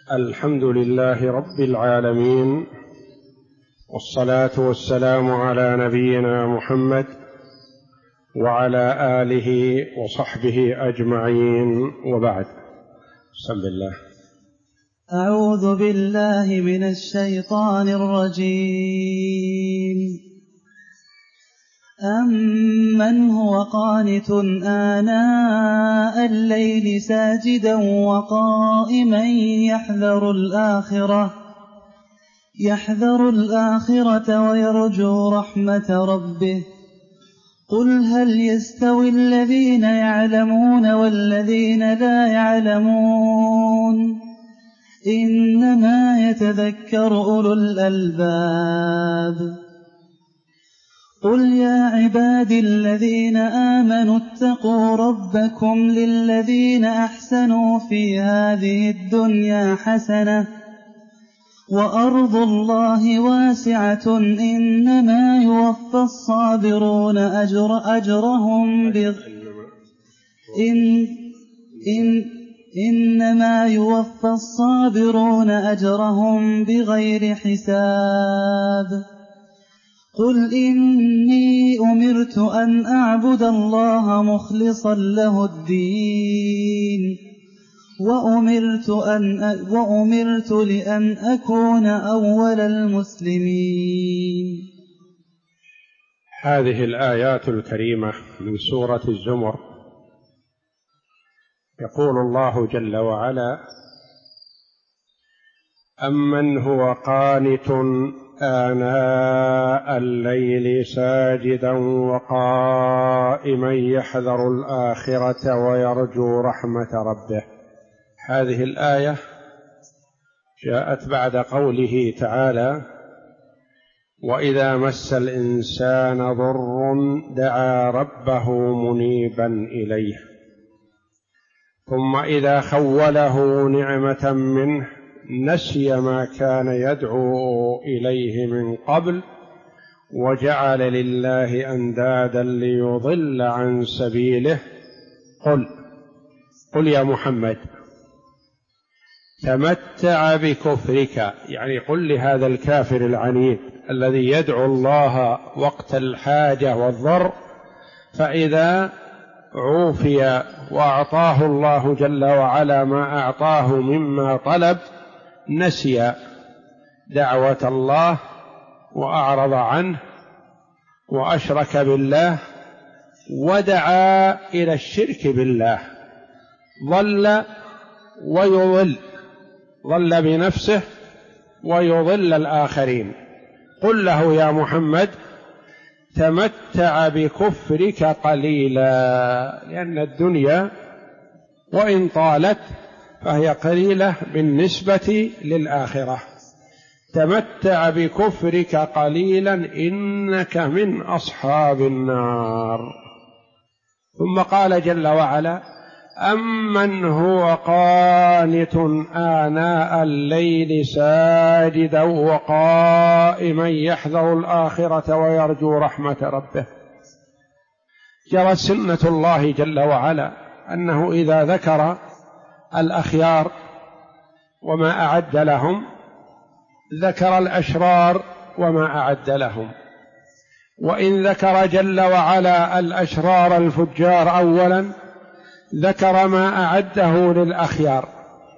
الحمد لله رب العالمين، والصلاة والسلام على نبينا محمد وعلى آله وصحبه أجمعين، وبعد. بسم الله. أعوذ بالله من الشيطان الرجيم. أمن هو قانت آناء الليل ساجدا وقائما يحذر الآخرة ويرجو رحمة ربه. قل هل يستوي الذين يعلمون والذين لا يعلمون؟ إنما يتذكر أولو الألباب. قل يا عبادي الذين آمنوا اتقوا ربكم للذين أحسنوا في هذه الدنيا حسنة وأرض الله واسعة إنما يوفى الصابرون أجرهم بغير حساب. قل إني أمرت أن أعبد الله مخلصا له الدين وأمرت لأن أكون أول المسلمين. هذه الآيات الكريمة من سورة الزمر يقول الله جل وعلا: أمن هو قانت آناء الليل ساجدا وقائما يحذر الآخرة ويرجو رحمة ربه. هذه الآية جاءت بعد قوله تعالى: وإذا مس الإنسان ضر دعا ربه منيبا إليه، ثم إذا خوله نعمة منه نسي ما كان يدعو إليه من قبل وجعل لله أندادا ليضل عن سبيله. قل يا محمد تمتع بكفرك، يعني قل لهذا الكافر العنيد الذي يدعو الله وقت الحاجة والضر، فإذا عوفي وأعطاه الله جل وعلا ما أعطاه مما طلب نسي دعوة الله وأعرض عنه وأشرك بالله ودعا إلى الشرك بالله، ضل ويضل، ضل بنفسه ويضل الآخرين. قل له يا محمد تمتع بكفرك قليلا، لأن الدنيا وإن طالت فهي قليلة بالنسبة للآخرة. تمتع بكفرك قليلا إنك من أصحاب النار. ثم قال جل وعلا: أمن هو قانت آناء الليل ساجدا وقائما يحذر الآخرة ويرجو رحمة ربه. جرت سنة الله جل وعلا أنه إذا ذكر الأخيار وما أعد لهم ذكر الأشرار وما أعد لهم، وإن ذكر جل وعلا الأشرار الفجار أولا ذكر ما أعده للأخيار،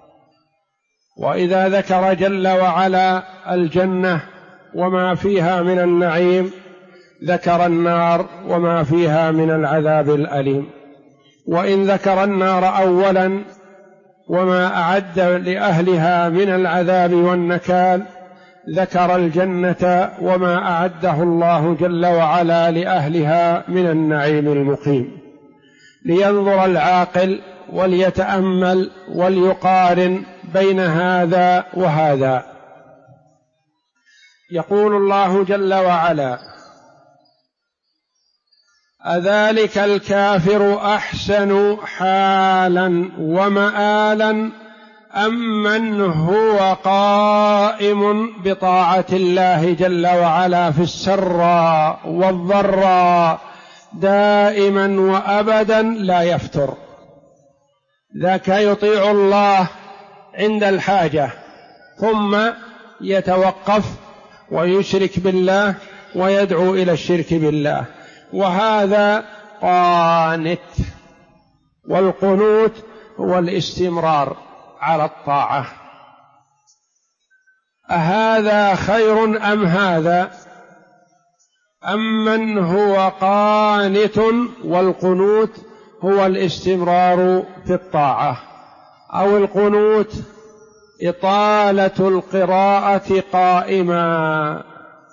وإذا ذكر جل وعلا الجنة وما فيها من النعيم ذكر النار وما فيها من العذاب الأليم، وإن ذكر النار أولا وما أعد لأهلها من العذاب والنكال ذكر الجنة وما أعده الله جل وعلا لأهلها من النعيم المقيم، لينظر العاقل وليتأمل وليقارن بين هذا وهذا. يقول الله جل وعلا: أذلك الكافر أحسن حالا ومآلا أمن هو قائم بطاعة الله جل وعلا في السراء والضراء دائما وأبدا لا يفتر. ذاك يطيع الله عند الحاجة ثم يتوقف ويشرك بالله ويدعو إلى الشرك بالله، وهذا قانت. والقنوت هو الاستمرار على الطاعة. أهذا خير أم هذا؟ أمن هو قانت والقنوت هو الاستمرار في الطاعة، أو القنوت إطالة القراءة قائما،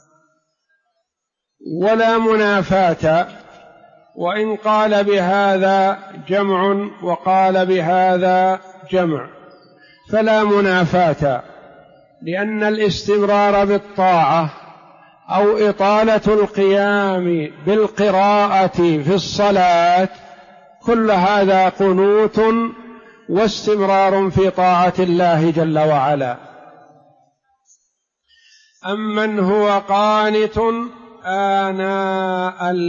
ولا منافاة. وإن قال بهذا جمع وقال بهذا جمع فلا منافاة، لأن الاستمرار بالطاعة أو إطالة القيام بالقراءة في الصلاة كل هذا قنوت واستمرار في طاعة الله جل وعلا. أمن هو قانت آناء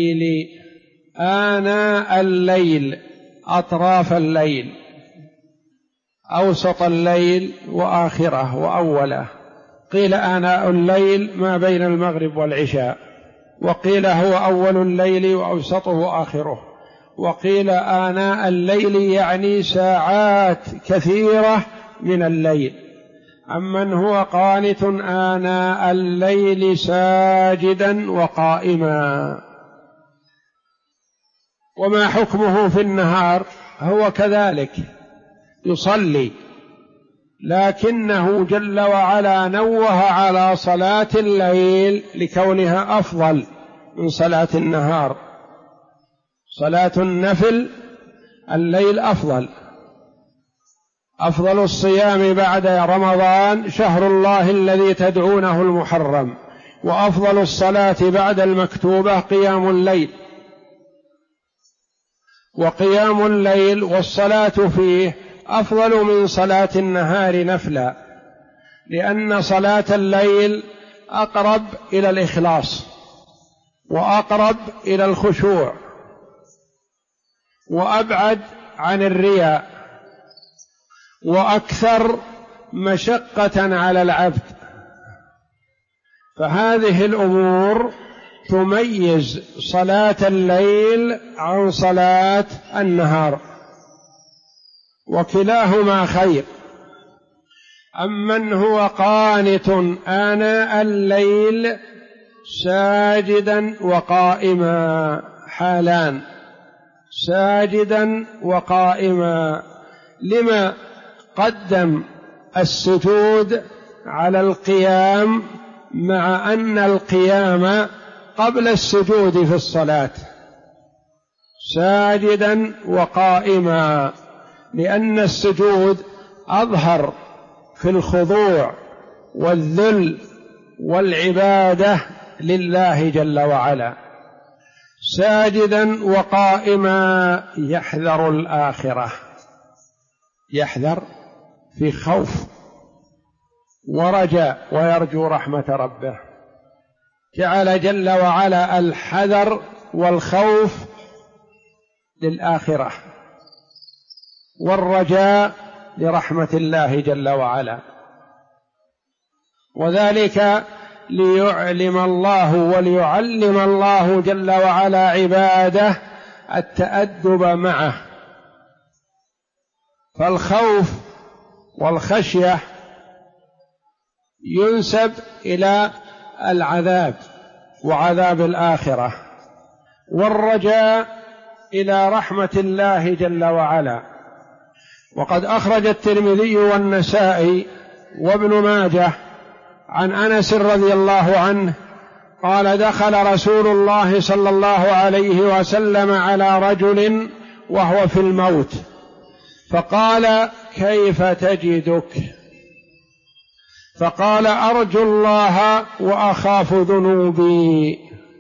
الليل أطراف الليل، أوسط الليل وآخره وأوله، قيل آناء الليل ما بين المغرب والعشاء، وقيل هو أول الليل وأوسطه وآخره، وقيل آناء الليل يعني ساعات كثيرة من الليل. أمن هو قانت آناء الليل ساجدا وقائما. وما حكمه في النهار؟ هو كذلك يصلي، لكنه جل وعلا نوه على صلاة الليل لكونها أفضل من صلاة النهار. صلاة النفل الليل أفضل الصيام بعد رمضان شهر الله الذي تدعونه المحرم، وأفضل الصلاة بعد المكتوبة قيام الليل، وقيام الليل والصلاة فيه أفضل من صلاة النهار نفلا، لأن صلاة الليل أقرب إلى الإخلاص وأقرب إلى الخشوع وأبعد عن الرياء وأكثر مشقة على العبد. فهذه الأمور تميز صلاة الليل عن صلاة النهار، وكلاهما خير. أمن هو قانت آناء الليل ساجدا وقائما، حالان، ساجدا وقائما. لما قدم السجود على القيام مع أن القيام قبل السجود في الصلاة؟ ساجدا وقائما، لأن السجود أظهر في الخضوع والذل والعبادة لله جل وعلا. ساجدا وقائما يحذر الآخرة، يحذر في خوف ورجاء ويرجو رحمة ربه. جعل جل وعلا الحذر والخوف للآخرة والرجاء لرحمة الله جل وعلا، وذلك ليعلم الله وليعلم الله جل وعلا عباده التأدب معه. فالخوف والخشية ينسب إلى العذاب وعذاب الآخرة، والرجاء إلى رحمة الله جل وعلا. وقد أخرج الترمذي والنسائي وابن ماجه عن أنس رضي الله عنه قال: دخل رسول الله صلى الله عليه وسلم على رجل وهو في الموت، فقال: كيف تجدك؟ فقال: أرجو الله وأخاف ذنوبي.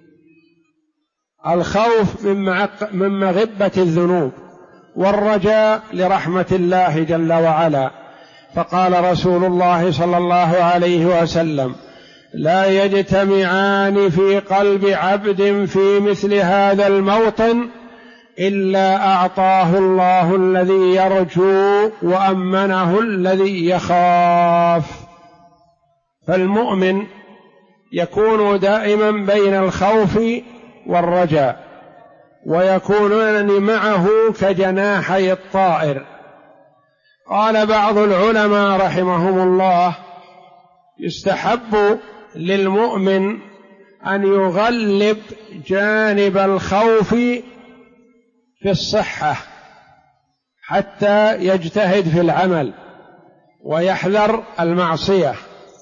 الخوف من مغبة الذنوب، والرجاء لرحمة الله جل وعلا. فقال رسول الله صلى الله عليه وسلم: لا يجتمعان في قلب عبد في مثل هذا الموطن إلا أعطاه الله الذي يرجو وأمنه الذي يخاف. فالمؤمن يكون دائما بين الخوف والرجاء، ويكونان معه كجناحي الطائر. قال بعض العلماء رحمهم الله: يستحب للمؤمن أن يغلب جانب الخوف في الصحة حتى يجتهد في العمل ويحذر المعصية،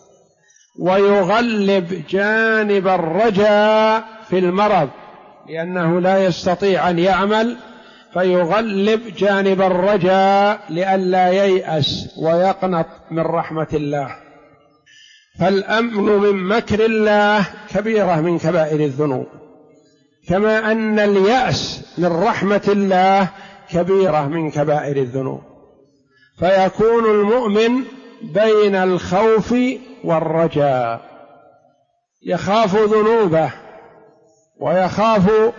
ويغلب جانب الرجاء في المرض لأنه لا يستطيع أن يعمل، فيغلب جانب الرجاء لئلا ييأس ويقنط من رحمة الله. فالأمن من مكر الله كبيرة من كبائر الذنوب، كما أن اليأس من رحمة الله كبيرة من كبائر الذنوب. فيكون المؤمن بين الخوف والرجاء، يخاف ذنوبه ويخاف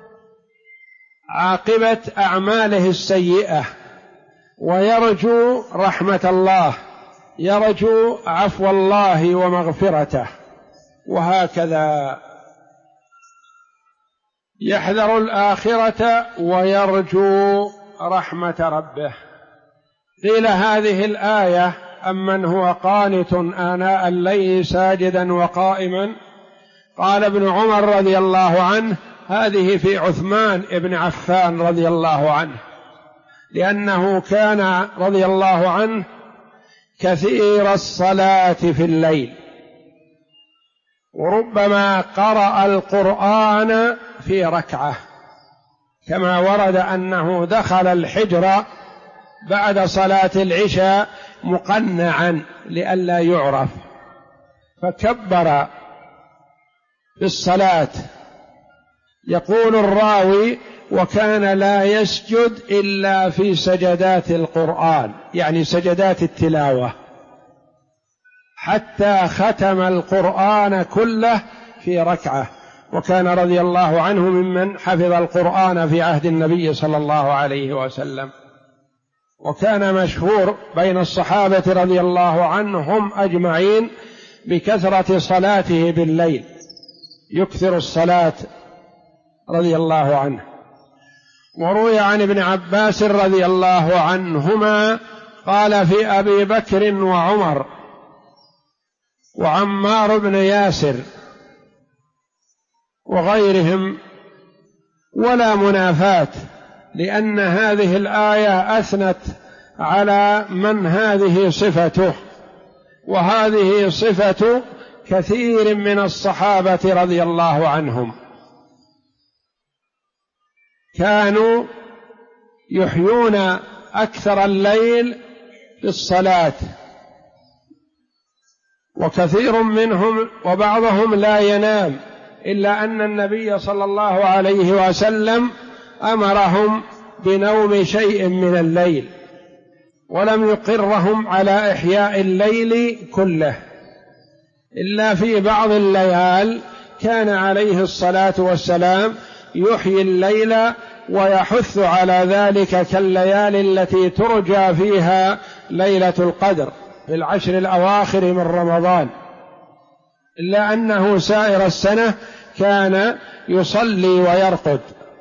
عاقبة أعماله السيئة، ويرجو رحمة الله، يرجو عفو الله ومغفرته، وهكذا يحذر الآخرة ويرجو رحمة ربه. قيل هذه الآية: أمن هو قانت آناء الليل ساجدا وقائما. قال ابن عمر رضي الله عنه: هذه في عثمان بن عفان رضي الله عنه، لأنه كان رضي الله عنه كثير الصلاة في الليل، وربما قرأ القرآن في ركعة، كما ورد أنه دخل الحجر بعد صلاة العشاء مقنعا لئلا يعرف، فكبر في الصلاة. يقول الراوي: وكان لا يسجد إلا في سجدات القرآن، يعني سجدات التلاوة، حتى ختم القرآن كله في ركعة. وكان رضي الله عنه ممن حفظ القرآن في عهد النبي صلى الله عليه وسلم، وكان مشهور بين الصحابة رضي الله عنهم أجمعين بكثرة صلاته بالليل، يكثر الصلاة رضي الله عنه. وروي عن ابن عباس رضي الله عنهما قال في أبي بكر وعمر وعمار بن ياسر وغيرهم: ولا منافاة، لأن هذه الآية أثنت على من هذه صفته، وهذه صفة كثير من الصحابة رضي الله عنهم، كانوا يحيون أكثر الليل في الصلاة، وكثير منهم وبعضهم لا ينام، إلا أن النبي صلى الله عليه وسلم أمرهم بنوم شيء من الليل، ولم يقرهم على إحياء الليل كله، إلا في بعض الليال كان عليه الصلاة والسلام يحيي الليل ويحث على ذلك، كالليالي التي ترجى فيها ليلة القدر في العشر الأواخر من رمضان، إلا أنه سائر السنة كان يصلي ويرقد.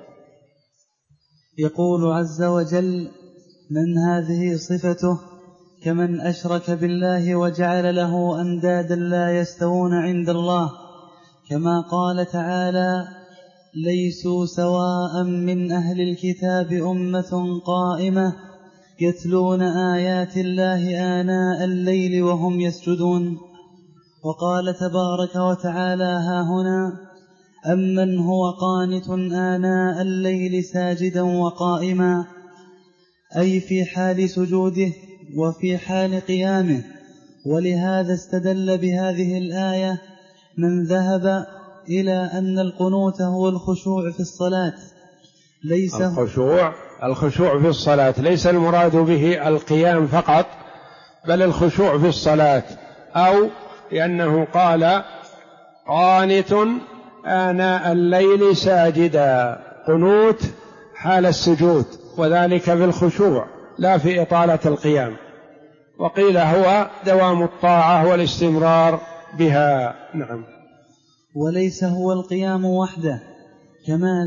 يقول عز وجل: من هذه صفته كمن أشرك بالله وجعل له أندادا لا يستوون عند الله، كما قال تعالى: ليسوا سواء من أهل الكتاب أمة قائمة يتلون آيات الله آناء الليل وهم يسجدون. وقال تبارك وتعالى: ها هنا: أمن هو قانت آناء الليل ساجدا وقائما، أي في حال سجوده وفي حال قيامه. ولهذا استدل بهذه الآية من ذهب إلى أن القنوت هو الخشوع في الصلاة، ليس الخشوع في الصلاة، ليس المراد به القيام فقط، بل الخشوع في الصلاة، أو لأنه قال: قانت آناء الليل ساجدا. قنوت حال السجود، وذلك بالخشوع لا في إطالة القيام. وقيل هو دوام الطاعة والاستمرار بها. نعم. وليس هو القيام وحده كما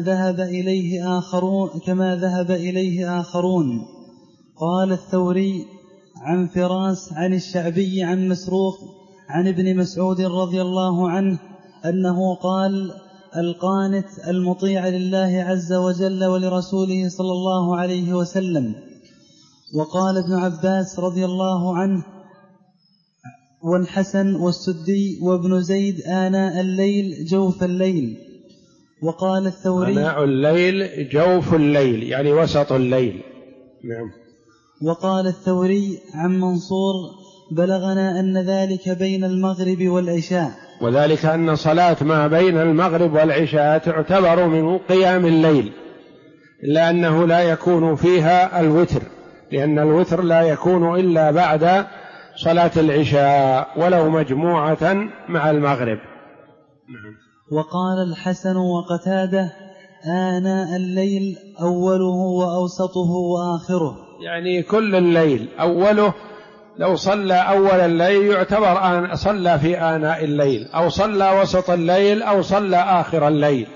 ذهب إليه آخرون. قال الثوري عن فراس عن الشعبي عن مسروق عن ابن مسعود رضي الله عنه أنه قال: القانت المطيع لله عز وجل ولرسوله صلى الله عليه وسلم. وقال ابن عباس رضي الله عنه والحسن والسدي وابن زيد آناء الليل جوف الليل. وقال الثوري آناء الليل جوف الليل يعني وسط الليل. نعم. وقال الثوري عن منصور: بلغنا أن ذلك بين المغرب والعشاء. وذلك أن صلاة ما بين المغرب والعشاء تعتبر من قيام الليل، إلا أنه لا يكون فيها الوتر، لأن الوتر لا يكون إلا بعد صلاة العشاء ولو مجموعة مع المغرب. وقال الحسن وقتاده: آناء الليل أوله وأوسطه وآخره، يعني كل الليل أوله. لو صلى أول الليل يعتبر صلى في آناء الليل، أو صلى وسط الليل، أو صلى آخر الليل.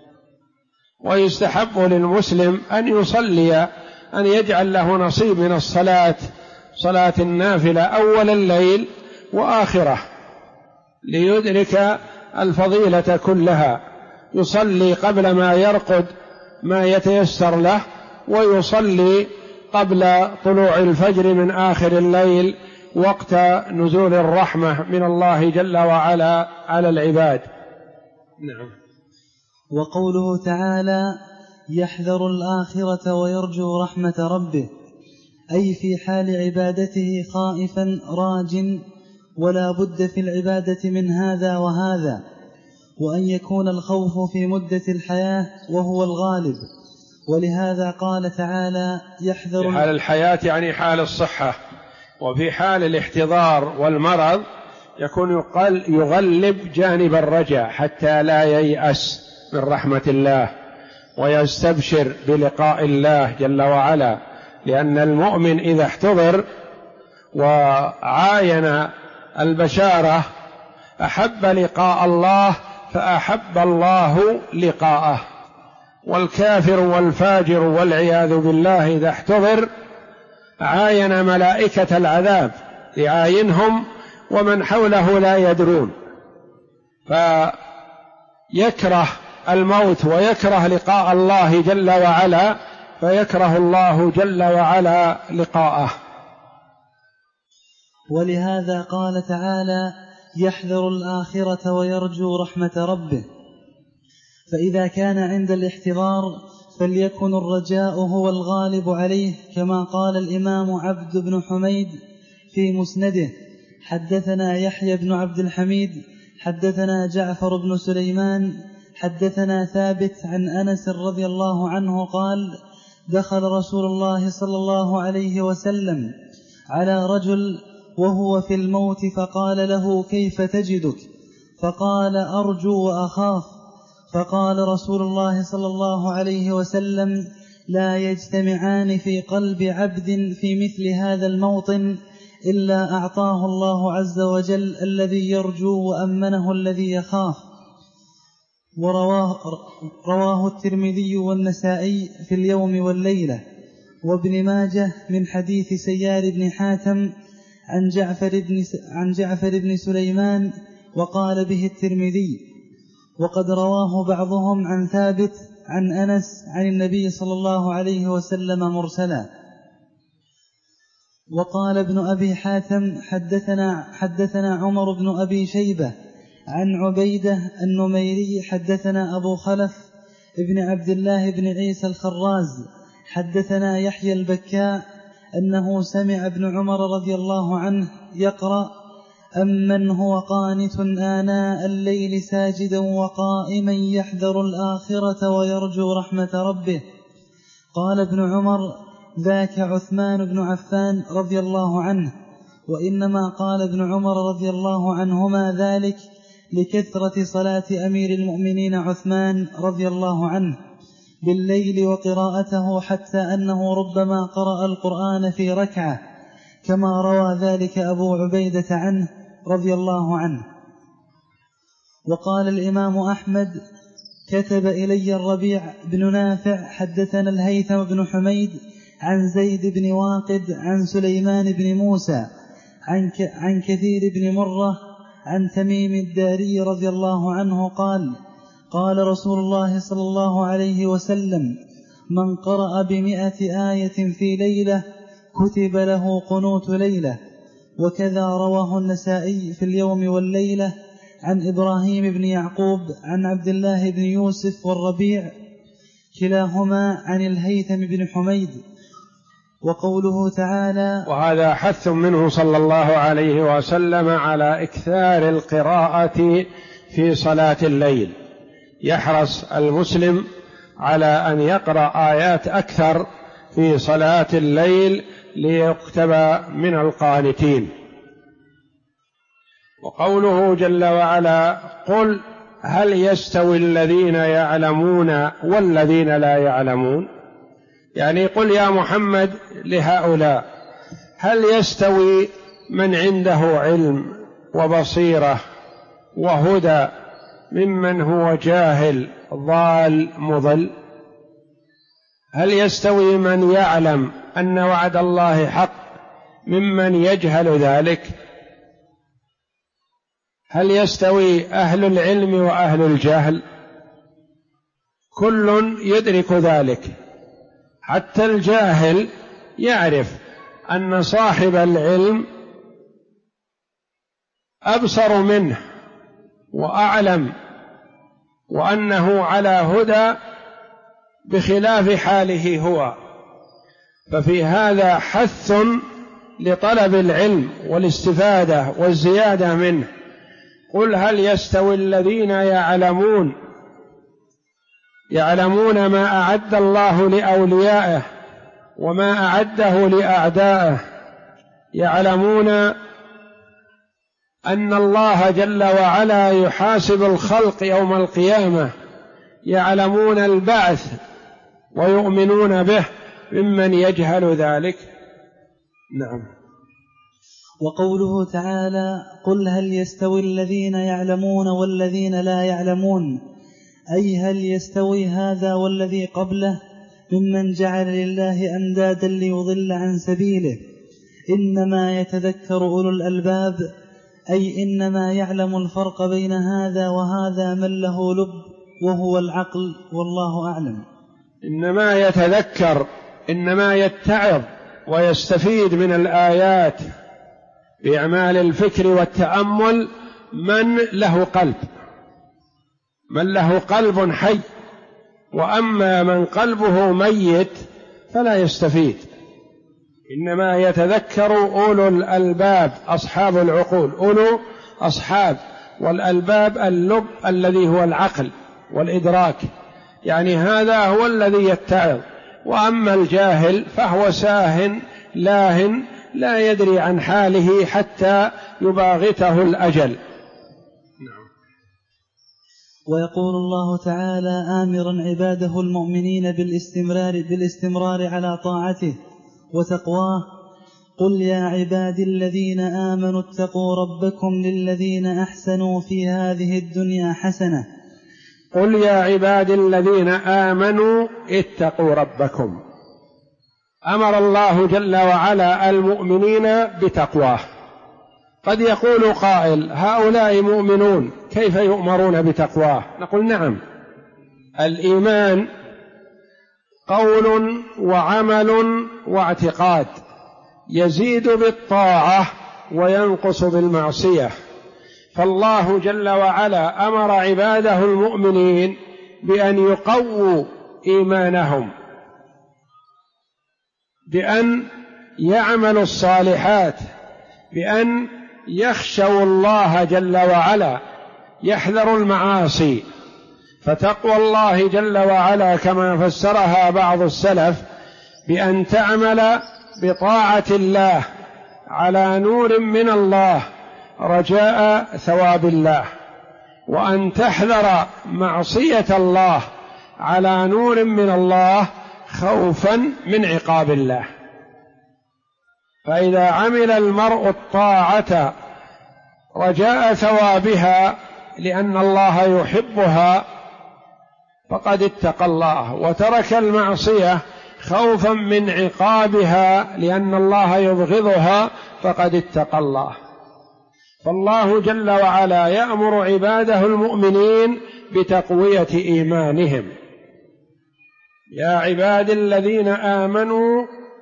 ويستحب للمسلم أن يصلي، أن يجعل له نصيب من الصلاة، صلاة النافلة أول الليل وآخره، ليدرك الفضيلة كلها. يصلي قبل ما يرقد ما يتيسر له، ويصلي قبل طلوع الفجر من آخر الليل وقت نزول الرحمة من الله جل وعلا على العباد. نعم. وقوله تعالى: يحذر الآخرة ويرجو رحمة ربه، أي في حال عبادته خائفا راج، ولا بد في العبادة من هذا وهذا، وأن يكون الخوف في مدة الحياة وهو الغالب. ولهذا قال تعالى: يحذر في حال الحياة يعني حال الصحة، وفي حال الاحتضار والمرض يكون يغلب جانب الرجاء حتى لا ييأس من رحمة الله ويستبشر بلقاء الله جل وعلا، لأن المؤمن إذا احتضر وعاين البشارة أحب لقاء الله فأحب الله لقاءه. والكافر والفاجر والعياذ بالله إذا احتضر عاين ملائكة العذاب يعاينهم ومن حوله لا يدرون، فيكره الموت ويكره لقاء الله جل وعلا، فيكره الله جل وعلا لقاءه. ولهذا قال تعالى: يحذر الآخرة ويرجو رحمة ربه. فإذا كان عند الاحتضار فليكن الرجاء هو الغالب عليه، كما قال الإمام عبد بن حميد في مسنده: حدثنا يحيى بن عبد الحميد حدثنا جعفر بن سليمان حدثنا ثابت عن أنس رضي الله عنه قال: دخل رسول الله صلى الله عليه وسلم على رجل وهو في الموت فقال له: كيف تجدك؟ فقال: أرجو وأخاف. فقال رسول الله صلى الله عليه وسلم: لا يجتمعان في قلب عبد في مثل هذا الموطن إلا أعطاه الله عز وجل الذي يرجو وأمنه الذي يخاف. رواه الترمذي والنسائي في اليوم والليلة، وابن ماجه من حديث سيار بن حاتم عن جعفر بن سليمان، وقال به الترمذي. وقد رواه بعضهم عن ثابت عن أنس عن النبي صلى الله عليه وسلم مرسلا. وقال ابن أبي حاتم: حدثنا عمر بن أبي شيبة عن عبيدة النميري حدثنا أبو خلف ابن عبد الله بن عيسى الخراز حدثنا يحيى البكاء أنه سمع ابن عمر رضي الله عنه يقرأ: أمن هو قانت آناء الليل ساجدا وقائما يحذر الآخرة ويرجو رحمة ربه. قال ابن عمر: ذاك عثمان بن عفان رضي الله عنه. وإنما قال ابن عمر رضي الله عنهما ذلك لكثرة صلاة أمير المؤمنين عثمان رضي الله عنه، بالليل وقراءته حتى أنه ربما قرأ القرآن في ركعة، كما روى ذلك أبو عبيدة عنه رضي الله عنه. وقال الإمام أحمد: كتب إلي الربيع بن نافع حدثنا الهيثم بن حميد عن زيد بن واقد عن سليمان بن موسى عن كثير بن مرة عن تميم الداري رضي الله عنه قال: قال رسول الله صلى الله عليه وسلم: من قرأ ب100 آية في ليلة كتب له قنوت ليلة. وكذا رواه النسائي في اليوم والليلة عن إبراهيم بن يعقوب عن عبد الله بن يوسف والربيع كلاهما عن الهيثم بن حميد. وقوله تعالى: وهذا حث منه صلى الله عليه وسلم على إكثار القراءة في صلاة الليل، يحرص المسلم على أن يقرأ آيات أكثر في صلاة الليل ليكتب من القانتين. وقوله جل وعلا: قل هل يستوي الذين يعلمون والذين لا يعلمون، يعني قل يا محمد لهؤلاء: هل يستوي من عنده علم وبصيرة وهدى ممن هو جاهل ضال مضل؟ هل يستوي من يعلم أن وعد الله حق ممن يجهل ذلك؟ هل يستوي أهل العلم وأهل الجهل؟ كل يدرك ذلك، حتى الجاهل يعرف أن صاحب العلم أبصر منه وأعلم، وأنه على هدى بخلاف حاله هو. ففي هذا حث لطلب العلم والاستفادة والزيادة منه. قل هل يستوي الذين يعلمون ما أعد الله لأوليائه وما أعده لأعدائه، يعلمون أن الله جل وعلا يحاسب الخلق يوم القيامة، يعلمون البعث ويؤمنون به، ممن يجهل ذلك؟ نعم. وقوله تعالى: قل هل يستوي الذين يعلمون والذين لا يعلمون، أي هل يستوي هذا والذي قبله ممن جعل لله أندادا ليضل عن سبيله؟ إنما يتذكر أولو الألباب، أي إنما يعلم الفرق بين هذا وهذا من له لب وهو العقل، والله أعلم. إنما يتذكر، إنما يتعظ ويستفيد من الآيات بأعمال الفكر والتأمل من له قلب، من له قلب حي. وأما من قلبه ميت فلا يستفيد. إنما يتذكر أولو الألباب، أصحاب العقول، أولو أصحاب والألباب اللب الذي هو العقل والإدراك، يعني هذا هو الذي يتعظ. وأما الجاهل فهو ساهن لاهن لا يدري عن حاله حتى يباغته الأجل. ويقول الله تعالى آمرا عباده المؤمنين بالاستمرار على طاعته وتقواه: قل يا عبادي الذين آمنوا اتقوا ربكم للذين أحسنوا في هذه الدنيا حسنة. قل يا عبادي الذين آمنوا اتقوا ربكم. أمر الله جل وعلا المؤمنين بتقواه. قد يقول قائل: هؤلاء مؤمنون كيف يؤمرون بتقواه؟ نقول: نعم، الإيمان قول وعمل واعتقاد، يزيد بالطاعة وينقص بالمعصية. فالله جل وعلا أمر عباده المؤمنين بأن يقووا إيمانهم، بأن يعملوا الصالحات، بأن يخشوا الله جل وعلا، يحذروا المعاصي. فتقوى الله جل وعلا كما فسرها بعض السلف بأن تعمل بطاعة الله على نور من الله رجاء ثواب الله، وأن تحذر معصية الله على نور من الله خوفا من عقاب الله. فإذا عمل المرء الطاعة رجاء ثوابها لأن الله يحبها فقد اتقى الله، وترك المعصية خوفا من عقابها لأن الله يبغضها فقد اتقى الله. فالله جل وعلا يأمر عباده المؤمنين بتقوية إيمانهم. يا عبادي الذين آمنوا،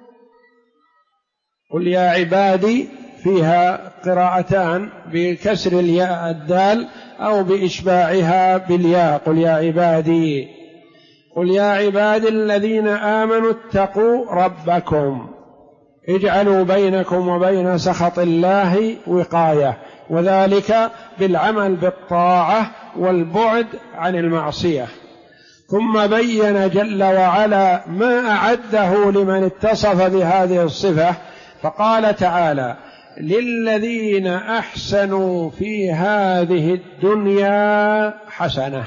قل يا عبادي، فيها قراءتان بكسر الياء الدال أو بإشباعها بالياء، قل يا عبادي، قل يا عبادي الذين آمنوا اتقوا ربكم اجعلوا بينكم وبين سخط الله وقاية، وذلك بالعمل بالطاعة والبعد عن المعصية. ثم بين جل وعلا ما أعده لمن اتصف بهذه الصفة، فقال تعالى: للذين أحسنوا في هذه الدنيا حسنة.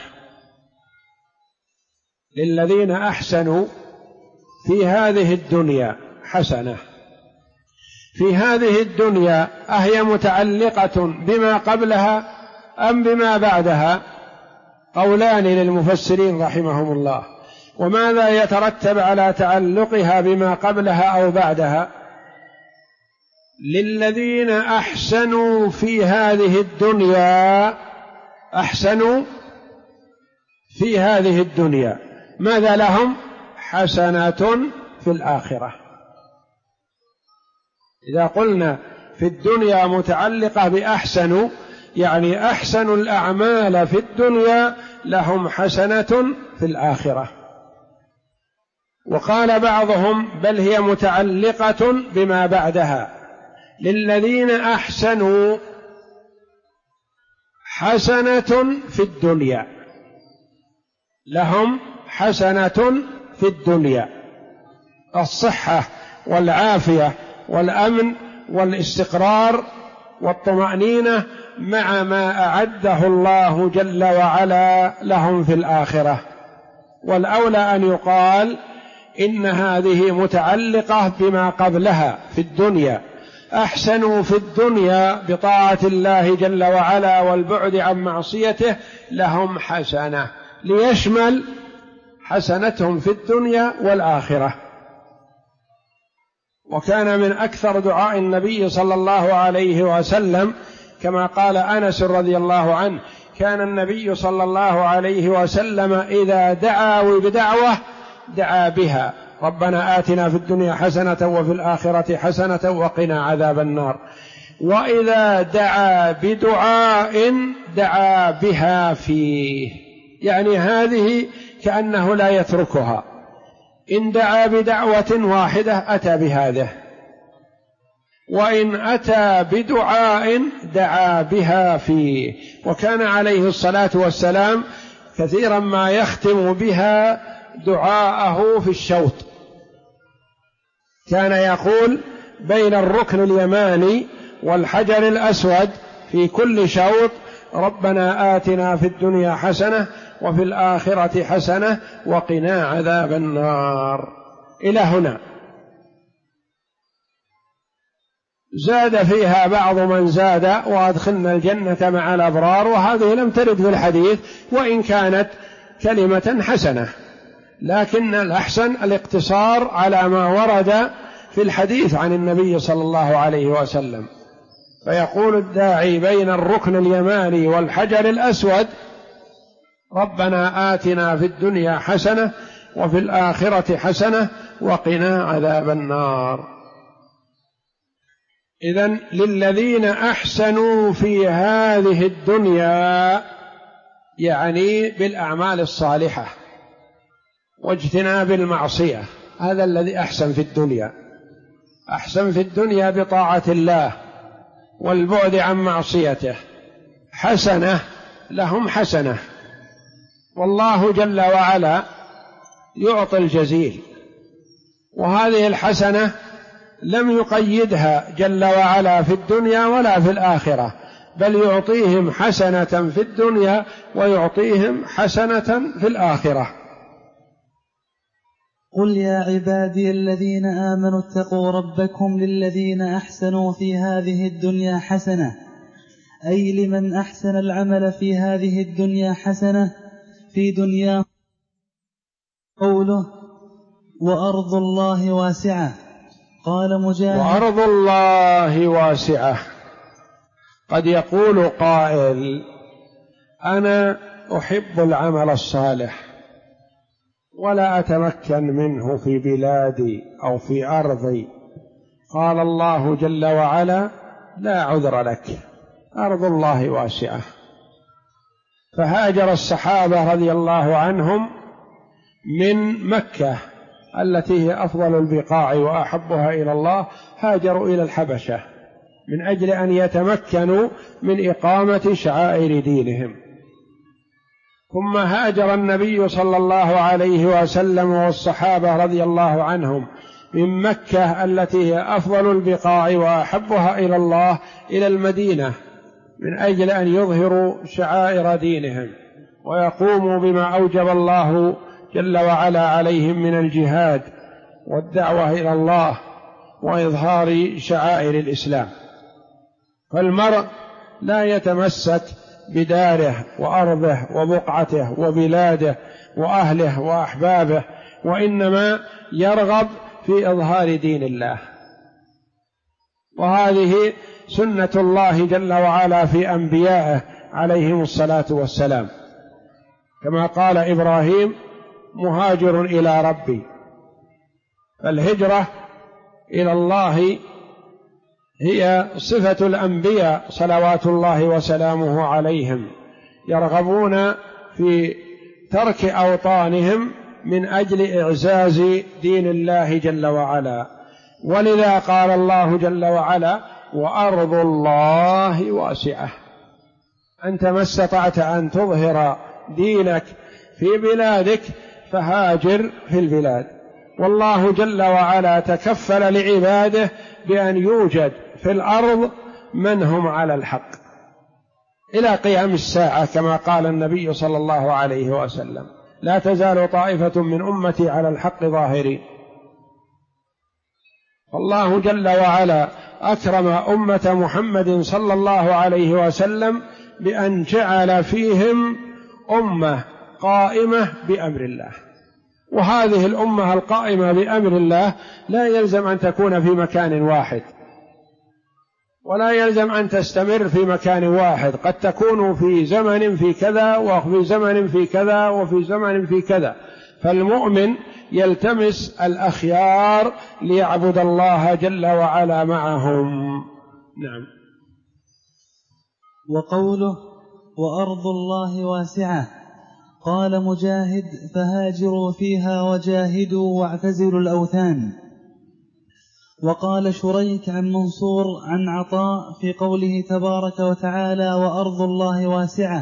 للذين أحسنوا في هذه الدنيا حسنة. في هذه الدنيا أهي متعلقة بما قبلها أم بما بعدها؟ قولان للمفسرين رحمهم الله. وماذا يترتب على تعلقها بما قبلها أو بعدها؟ للذين أحسنوا في هذه الدنيا، أحسنوا في هذه الدنيا، ماذا لهم؟ حسنة في الآخرة. إذا قلنا في الدنيا متعلقة بأحسنوا، يعني أحسن الأعمال في الدنيا لهم حسنة في الآخرة. وقال بعضهم بل هي متعلقة بما بعدها، للذين أحسنوا حسنة في الدنيا، لهم حسنة في الدنيا، الصحة والعافية والأمن والاستقرار والطمأنينة مع ما أعده الله جل وعلا لهم في الآخرة. والأولى أن يقال إن هذه متعلقة بما قبلها في الدنيا. أحسنوا في الدنيا بطاعة الله جل وعلا والبعد عن معصيته لهم حسنة، ليشمل حسنتهم في الدنيا والآخرة. وكان من أكثر دعاء النبي صلى الله عليه وسلم كما قال أنس رضي الله عنه: كان النبي صلى الله عليه وسلم إذا دعا بدعوة دعا بها: ربنا آتنا في الدنيا حسنة وفي الآخرة حسنة وقنا عذاب النار. وإذا دعا بدعاء دعا بها فيه، يعني هذه كأنه لا يتركها، إن دعا بدعوة واحدة أتى بهذه، وإن أتى بدعاء دعا بها فيه. وكان عليه الصلاة والسلام كثيرا ما يختم بها دعاءه في الشوط، كان يقول بين الركن اليماني والحجر الأسود في كل شوط: ربنا آتنا في الدنيا حسنة وفي الآخرة حسنة وقنا عذاب النار. إلى هنا زاد فيها بعض من زاد: وأدخلنا الجنة مع الأبرار، وهذه لم ترد في الحديث وإن كانت كلمة حسنة، لكن الأحسن الاقتصار على ما ورد في الحديث عن النبي صلى الله عليه وسلم. فيقول الداعي بين الركن اليماني والحجر الأسود: ربنا آتنا في الدنيا حسنة وفي الآخرة حسنة وقنا عذاب النار. إذن للذين أحسنوا في هذه الدنيا، يعني بالأعمال الصالحة واجتناب المعصية، هذا الذي أحسن في الدنيا. أحسن في الدنيا بطاعة الله والبعد عن معصيته، حسنة لهم حسنة. والله جل وعلا يعطي الجزيل، وهذه الحسنة لم يقيدها جل وعلا في الدنيا ولا في الآخرة، بل يعطيهم حسنة في الدنيا ويعطيهم حسنة في الآخرة. قل يا عبادي الذين آمنوا اتقوا ربكم للذين أحسنوا في هذه الدنيا حسنة، أي لمن أحسن العمل في هذه الدنيا حسنة في دنياه. قوله وأرض الله واسعة. قال مجاهد وأرض الله واسعة، قد يقول قائل أنا أحب العمل الصالح ولا أتمكن منه في بلادي أو في أرضي. قال الله جل وعلا لا عذر لك، أرض الله واسعة. فهاجر الصحابة رضي الله عنهم من مكة التي هي أفضل البقاع وأحبها إلى الله، هاجروا إلى الحبشة من أجل أن يتمكنوا من إقامة شعائر دينهم. ثم هاجر النبي صلى الله عليه وسلم والصحابة رضي الله عنهم من مكة التي هي أفضل البقاع وأحبها إلى الله إلى المدينة من أجل أن يظهروا شعائر دينهم ويقوموا بما أوجب الله جل وعلا عليهم من الجهاد والدعوة إلى الله وإظهار شعائر الإسلام. فالمرء لا يتمسك بداره وأرضه وبقعته وبلاده وأهله وأحبابه، وإنما يرغب في إظهار دين الله. وهذه سنة الله جل وعلا في أنبيائه عليهم الصلاة والسلام، كما قال إبراهيم مهاجر إلى ربي. فالهجرة إلى الله هي صفة الأنبياء صلوات الله وسلامه عليهم، يرغبون في ترك أوطانهم من أجل إعزاز دين الله جل وعلا. ولذا قال الله جل وعلا وأرض الله واسعة. أنت ما استطعت أن تظهر دينك في بلادك فهاجر في البلاد. والله جل وعلا تكفل لعباده بأن يوجد في الأرض من هم على الحق إلى قيام الساعة، كما قال النبي صلى الله عليه وسلم لا تزال طائفة من أمتي على الحق ظاهرين. فالله جل وعلا أكرم أمة محمد صلى الله عليه وسلم بأن جعل فيهم أمة قائمة بأمر الله. وهذه الأمة القائمة بأمر الله لا يلزم أن تكون في مكان واحد، ولا يلزم أن تستمر في مكان واحد، قد تكون في زمن في كذا وفي زمن في كذا وفي زمن في كذا. فالمؤمن يلتمس الأخيار ليعبد الله جل وعلا معهم. نعم. وقوله وأرض الله واسعة. قال مجاهد فهاجروا فيها وجاهدوا واعتزلوا الأوثان. وقال شريك عن منصور عن عطاء في قوله تبارك وتعالى وأرض الله واسعة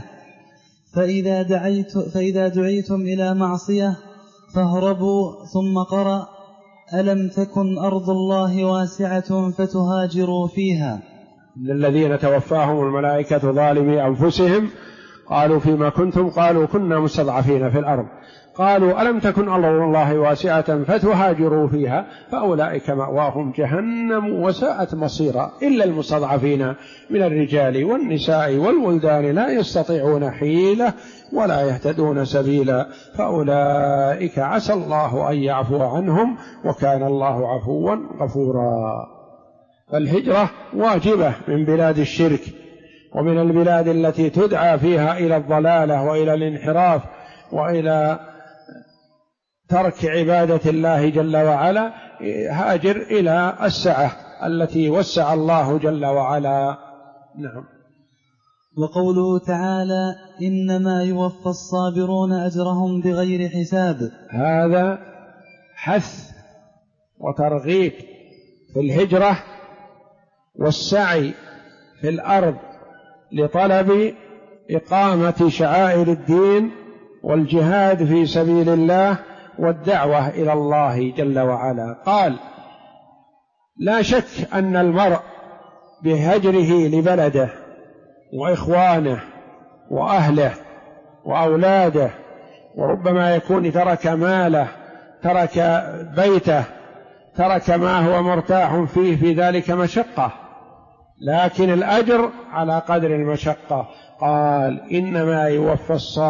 فإذا دعيتم إلى معصية فاهربوا. ثم قرأ ألم تكن أرض الله واسعة فتهاجروا فيها. الذين توفاهم الملائكة ظالمي أنفسهم قالوا فيما كنتم قالوا كنا مستضعفين في الأرض قالوا ألم تكن أرض الله واسعة فتهاجروا فيها فأولئك مأواهم جهنم وساءت مصيرا إلا المستضعفين من الرجال والنساء والولدان لا يستطيعون حيلة ولا يهتدون سبيلا فأولئك عسى الله أن يعفو عنهم وكان الله عفوا غفورا. فالهجرة واجبة من بلاد الشرك ومن البلاد التي تدعى فيها إلى الضلالة وإلى الانحراف وإلى ترك عبادة الله جل وعلا. هاجر إلى السعة التي وسع الله جل وعلا. نعم. وقوله تعالى إنما يوفى الصابرون أجرهم بغير حساب. هذا حث وترغيب في الهجرة والسعي في الأرض لطلب إقامة شعائر الدين والجهاد في سبيل الله والدعوة إلى الله جل وعلا. قال لا شك أن المرء بهجره لبلده وإخوانه وأهله وأولاده وربما يكون ترك ماله ترك بيته، ترك ما هو مرتاح فيه، في ذلك مشقة، لكن الأجر على قدر المشقة. قال إنما يوفى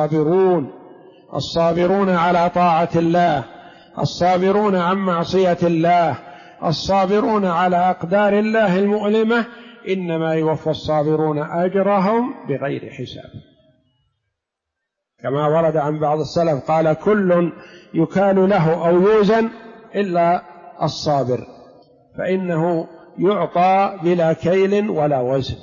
الصابرون على طاعة الله، الصابرون عن معصية الله، الصابرون على أقدار الله المؤلمة، إنما يوفى الصابرون أجرهم بغير حساب. كما ورد عن بعض السلف قال كل يكال له أو يوزن إلا الصابر، فإنه يعطى بلا كيل ولا وزن.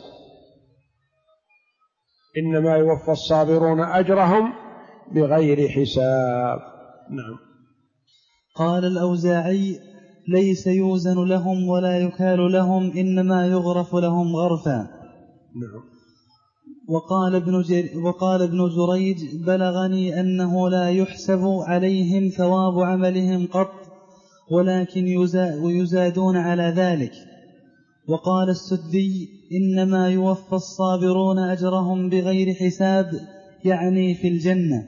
إنما يوفى الصابرون أجرهم بغير حساب. نعم. قال الأوزاعي ليس يوزن لهم ولا يكال لهم، إنما يغرف لهم غرفا. نعم. وقال ابن جريج بلغني أنه لا يحسب عليهم ثواب عملهم قط، ولكن يزادون على ذلك. وقال السدي إنما يوفى الصابرون أجرهم بغير حساب، يعني في الجنة.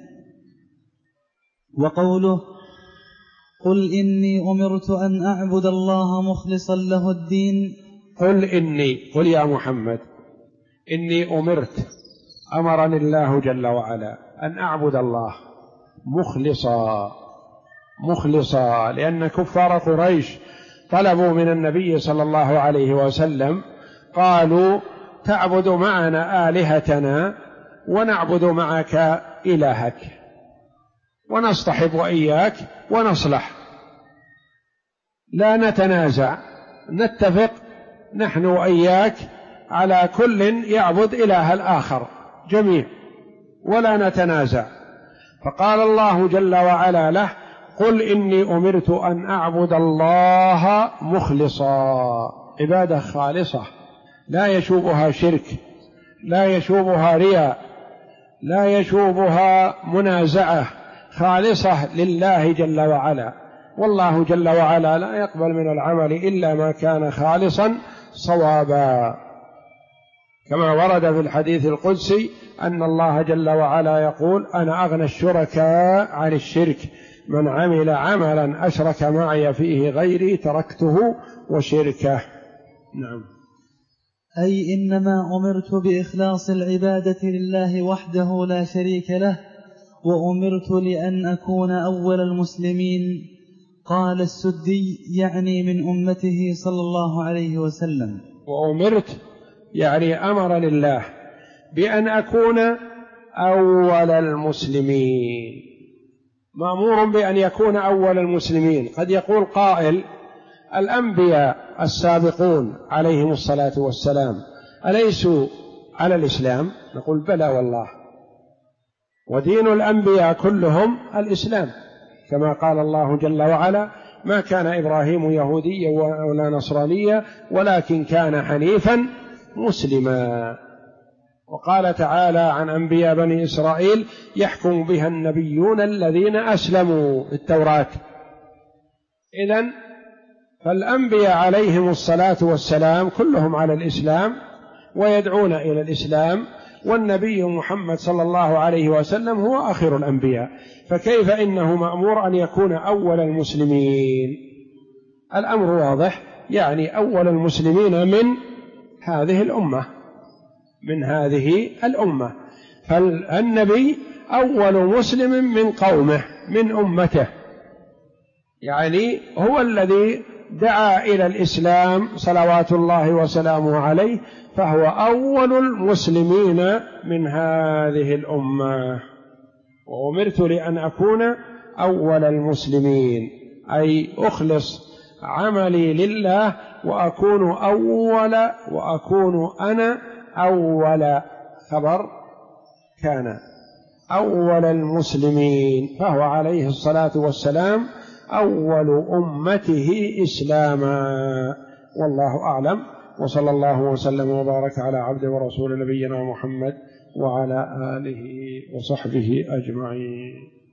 وقوله قل إني أمرت أن أعبد الله مخلصا له الدين، قل يا محمد إني أمرني الله جل وعلا أن أعبد الله مخلصا، لأن كفار قريش طلبوا من النبي صلى الله عليه وسلم، قالوا تعبد معنا آلهتنا ونعبد معك إلهك ونصطحب وإياك ونصلح، لا نتنازع، نتفق نحن وإياك على كل يعبد إله الآخر جميع ولا نتنازع. فقال الله جل وعلا له قل إني أمرت أن أعبد الله مخلصا، عبادة خالصة لا يشوبها شرك، لا يشوبها رياء، لا يشوبها منازعة، خالصة لله جل وعلا. والله جل وعلا لا يقبل من العمل إلا ما كان خالصا صوابا، كما ورد في الحديث القدسي أن الله جل وعلا يقول أنا أغنى الشركاء عن الشرك، من عمل عملا أشرك معي فيه غيري تركته وشركه. نعم. أي إنما أمرت بإخلاص العبادة لله وحده لا شريك له، وأمرت لأن أكون أول المسلمين. قال السدي يعني من أمته صلى الله عليه وسلم. وأمرت يعني أمر لله بأن أكون أول المسلمين، مأمور بأن يكون أول المسلمين. قد يقول قائل الأنبياء السابقون عليهم الصلاة والسلام أليسوا على الإسلام؟ نقول بلى والله، ودين الأنبياء كلهم الإسلام، كما قال الله جل وعلا ما كان إبراهيم يهوديا ولا نصرانيا ولكن كان حنيفا مسلما. وقال تعالى عن أنبياء بني إسرائيل يحكم بها النبيون الذين أسلموا التوراة. إذن فالأنبياء عليهم الصلاة والسلام كلهم على الإسلام ويدعون إلى الإسلام، والنبي محمد صلى الله عليه وسلم هو آخر الأنبياء، فكيف إنه مأمور أن يكون أول المسلمين؟ الأمر واضح، يعني أول المسلمين من هذه الأمة، فالنبي أول مسلم من قومه من أمته، يعني هو الذي دعا إلى الإسلام صلوات الله وسلامه عليه، فهو أول المسلمين من هذه الأمة. وأمرت لأن أكون أول المسلمين، أي أخلص عملي لله وأكون أنا أول، خبر كان أول المسلمين، فهو عليه الصلاة والسلام أول أمته إسلاما. والله أعلم، وصلى الله وسلم وبارك على عبد ورسول نبينا محمد وعلى آله وصحبه أجمعين.